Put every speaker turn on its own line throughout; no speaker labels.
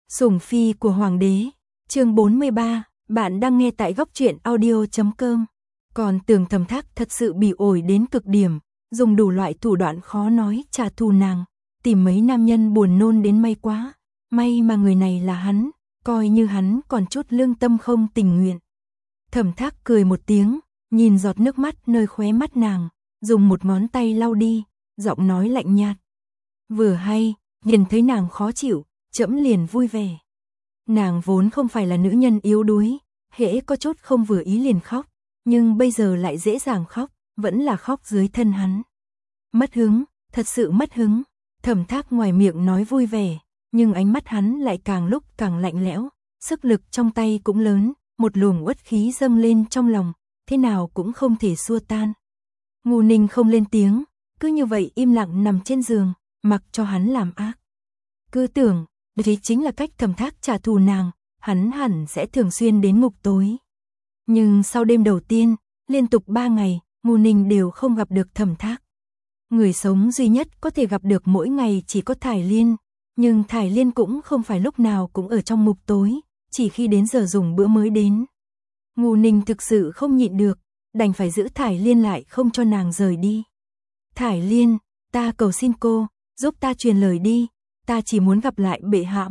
Sủng phi của hoàng đế, chương 43, bạn đang nghe tại góc truyện audio.com. Còn tưởng Thẩm Thác thật sự bị ổi đến cực điểm, dùng đủ loại thủ đoạn khó nói trả thù nàng, tìm mấy nam nhân buồn nôn đến may quá, may mà người này là hắn, coi như hắn còn chút lương tâm không tình nguyện. Thẩm Thác cười một tiếng, nhìn giọt nước mắt nơi khóe mắt nàng, dùng một ngón tay lau đi, giọng nói lạnh nhạt. Vừa hay, nhìn thấy nàng khó chịu, trẫm liền vui vẻ. Nàng vốn không phải là nữ nhân yếu đuối, hễ có chút không vừa ý liền khóc, nhưng bây giờ lại dễ dàng khóc, vẫn là khóc dưới thân hắn. Mất hứng, thật sự mất hứng. Thẩm Thác ngoài miệng nói vui vẻ, nhưng ánh mắt hắn lại càng lúc càng lạnh lẽo, sức lực trong tay cũng lớn, một luồng uất khí dâng lên trong lòng, thế nào cũng không thể xua tan. Ngô Ninh không lên tiếng, cứ như vậy im lặng nằm trên giường, mặc cho hắn làm ác. Cứ tưởng, đấy chính là cách Thẩm Thác trả thù nàng, hắn hẳn sẽ thường xuyên đến ngục tối. Nhưng sau đêm đầu tiên, liên tục 3 ngày, Ngô Ninh đều không gặp được Thẩm Thác. Người sống duy nhất có thể gặp được mỗi ngày chỉ có Thải Liên, nhưng Thải Liên cũng không phải lúc nào cũng ở trong ngục tối, chỉ khi đến giờ dùng bữa mới đến. Ngô Ninh thực sự không nhịn được, đành phải giữ Thải Liên lại không cho nàng rời đi. Thải Liên, ta cầu xin cô, giúp ta truyền lời đi, ta chỉ muốn gặp lại bệ hạ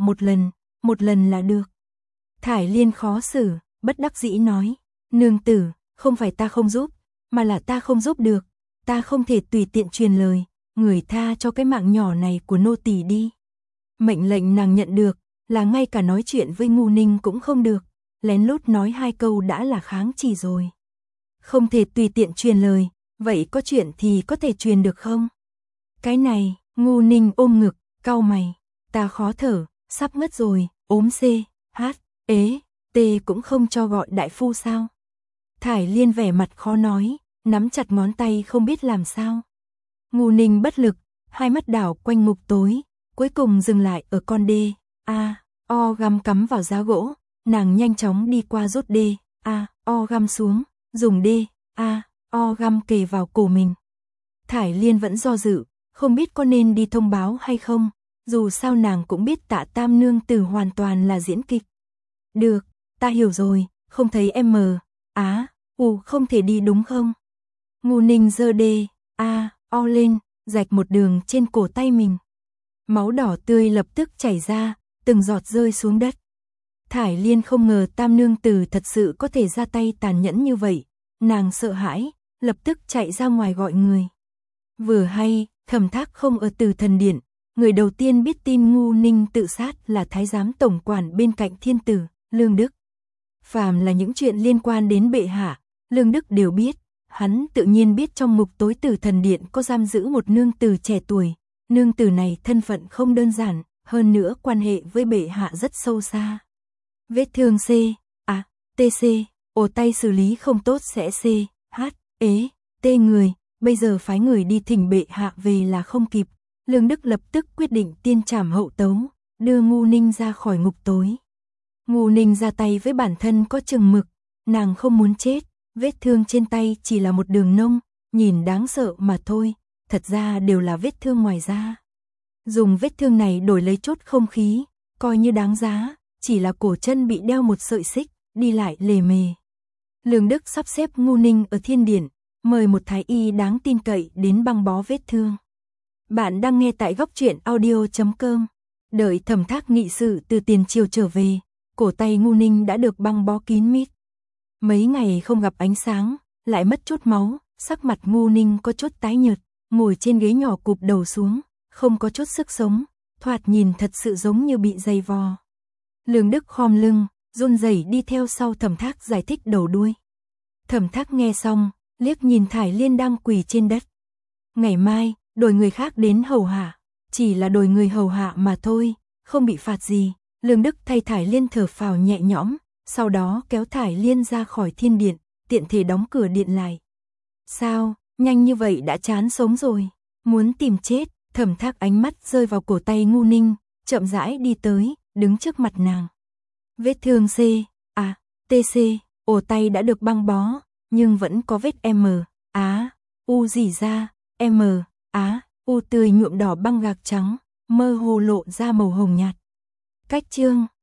một lần là được. Thải Liên khó xử, bất đắc dĩ nói, nương tử, không phải ta không giúp, mà là ta không giúp được, ta không thể tùy tiện truyền lời, người tha cho cái mạng nhỏ này của nô tỳ đi. Mệnh lệnh nàng nhận được, là ngay cả nói chuyện với Ngô Ninh cũng không được, lén lút nói 2 câu đã là kháng chỉ rồi. Không thể tùy tiện truyền lời, vậy có chuyện thì có thể truyền được không? Cái này, Ngô Ninh ôm ngực, cau mày, ta khó thở, sắp ngất rồi, ốm t cũng không cho gọi đại phu sao? Thải Liên vẻ mặt khó nói, nắm chặt ngón tay không biết làm sao. Ngô Ninh bất lực, hai mắt đảo quanh ngục tối, cuối cùng dừng lại ở con o găm cắm vào giá gỗ, nàng nhanh chóng đi qua rút o găm xuống, dùng o găm kề vào cổ mình. Thải Liên vẫn do dự, không biết có nên đi thông báo hay không, dù sao nàng cũng biết Tạ Tam nương tử hoàn toàn là diễn kịch. Được, ta hiểu rồi, không thấy không thể đi đúng không? Ngô Ninh giơ o lên, rạch một đường trên cổ tay mình. Máu đỏ tươi lập tức chảy ra, từng giọt rơi xuống đất. Thải Liên không ngờ Tam nương tử thật sự có thể ra tay tàn nhẫn như vậy, nàng sợ hãi, lập tức chạy ra ngoài gọi người. Vừa hay, Thẩm Thác không ở Tử Thần Điện, người đầu tiên biết tin Ngô Ninh tự sát là thái giám tổng quản bên cạnh thiên tử, Lương Đức. Phàm là những chuyện liên quan đến bệ hạ, Lương Đức đều biết, hắn tự nhiên biết trong ngục tối Tử Thần Điện có giam giữ một nương tử trẻ tuổi, nương tử này thân phận không đơn giản, hơn nữa quan hệ với bệ hạ rất sâu xa. Vết thương TC, ổ tay xử lý không tốt sẽ T người, bây giờ phái người đi thỉnh bệ hạ về là không kịp. Lương Đức lập tức quyết định tiên trảm hậu tấu, đưa Ngô Ninh ra khỏi ngục tối. Ngô Ninh ra tay với bản thân có chừng mực, nàng không muốn chết, vết thương trên tay chỉ là một đường nông, nhìn đáng sợ mà thôi, thật ra đều là vết thương ngoài da. Dùng vết thương này đổi lấy chút không khí, coi như đáng giá, chỉ là cổ chân bị đeo một sợi xích, đi lại lề mề. Lương Đức sắp xếp Ngô Ninh ở thiên điện, mời một thái y đáng tin cậy đến băng bó vết thương. Bạn đang nghe tại góc truyện audio.com. Đợi Thẩm Thác nghị sự từ tiền triều trở về, cổ tay Ngô Ninh đã được băng bó kín mít. Mấy ngày không gặp ánh sáng, lại mất chút máu, sắc mặt Ngô Ninh có chút tái nhợt, ngồi trên ghế nhỏ cụp đầu xuống, không có chút sức sống, thoạt nhìn thật sự giống như bị dày vò. Lương Đức khom lưng, run rẩy đi theo sau Thẩm Thác giải thích đầu đuôi. Thẩm Thác nghe xong, liếc nhìn Thải Liên đang quỳ trên đất. Ngày mai, đổi người khác đến hầu hạ, chỉ là đổi người hầu hạ mà thôi, không bị phạt gì. Lương Đức thay Thải Liên thở phào nhẹ nhõm, sau đó kéo Thải Liên ra khỏi thiên điện, tiện thể đóng cửa điện lại. Sao, nhanh như vậy đã chán sống rồi, muốn tìm chết? Thẩm Thác ánh mắt rơi vào cổ tay Ngô Ninh, chậm rãi đi tới, đứng trước mặt nàng. Vết thương TC, ổ tay đã được băng bó, nhưng vẫn có vết rỉ ra, tươi nhuộm đỏ băng gạc trắng, mơ hồ lộ ra màu hồng nhạt. Cách chương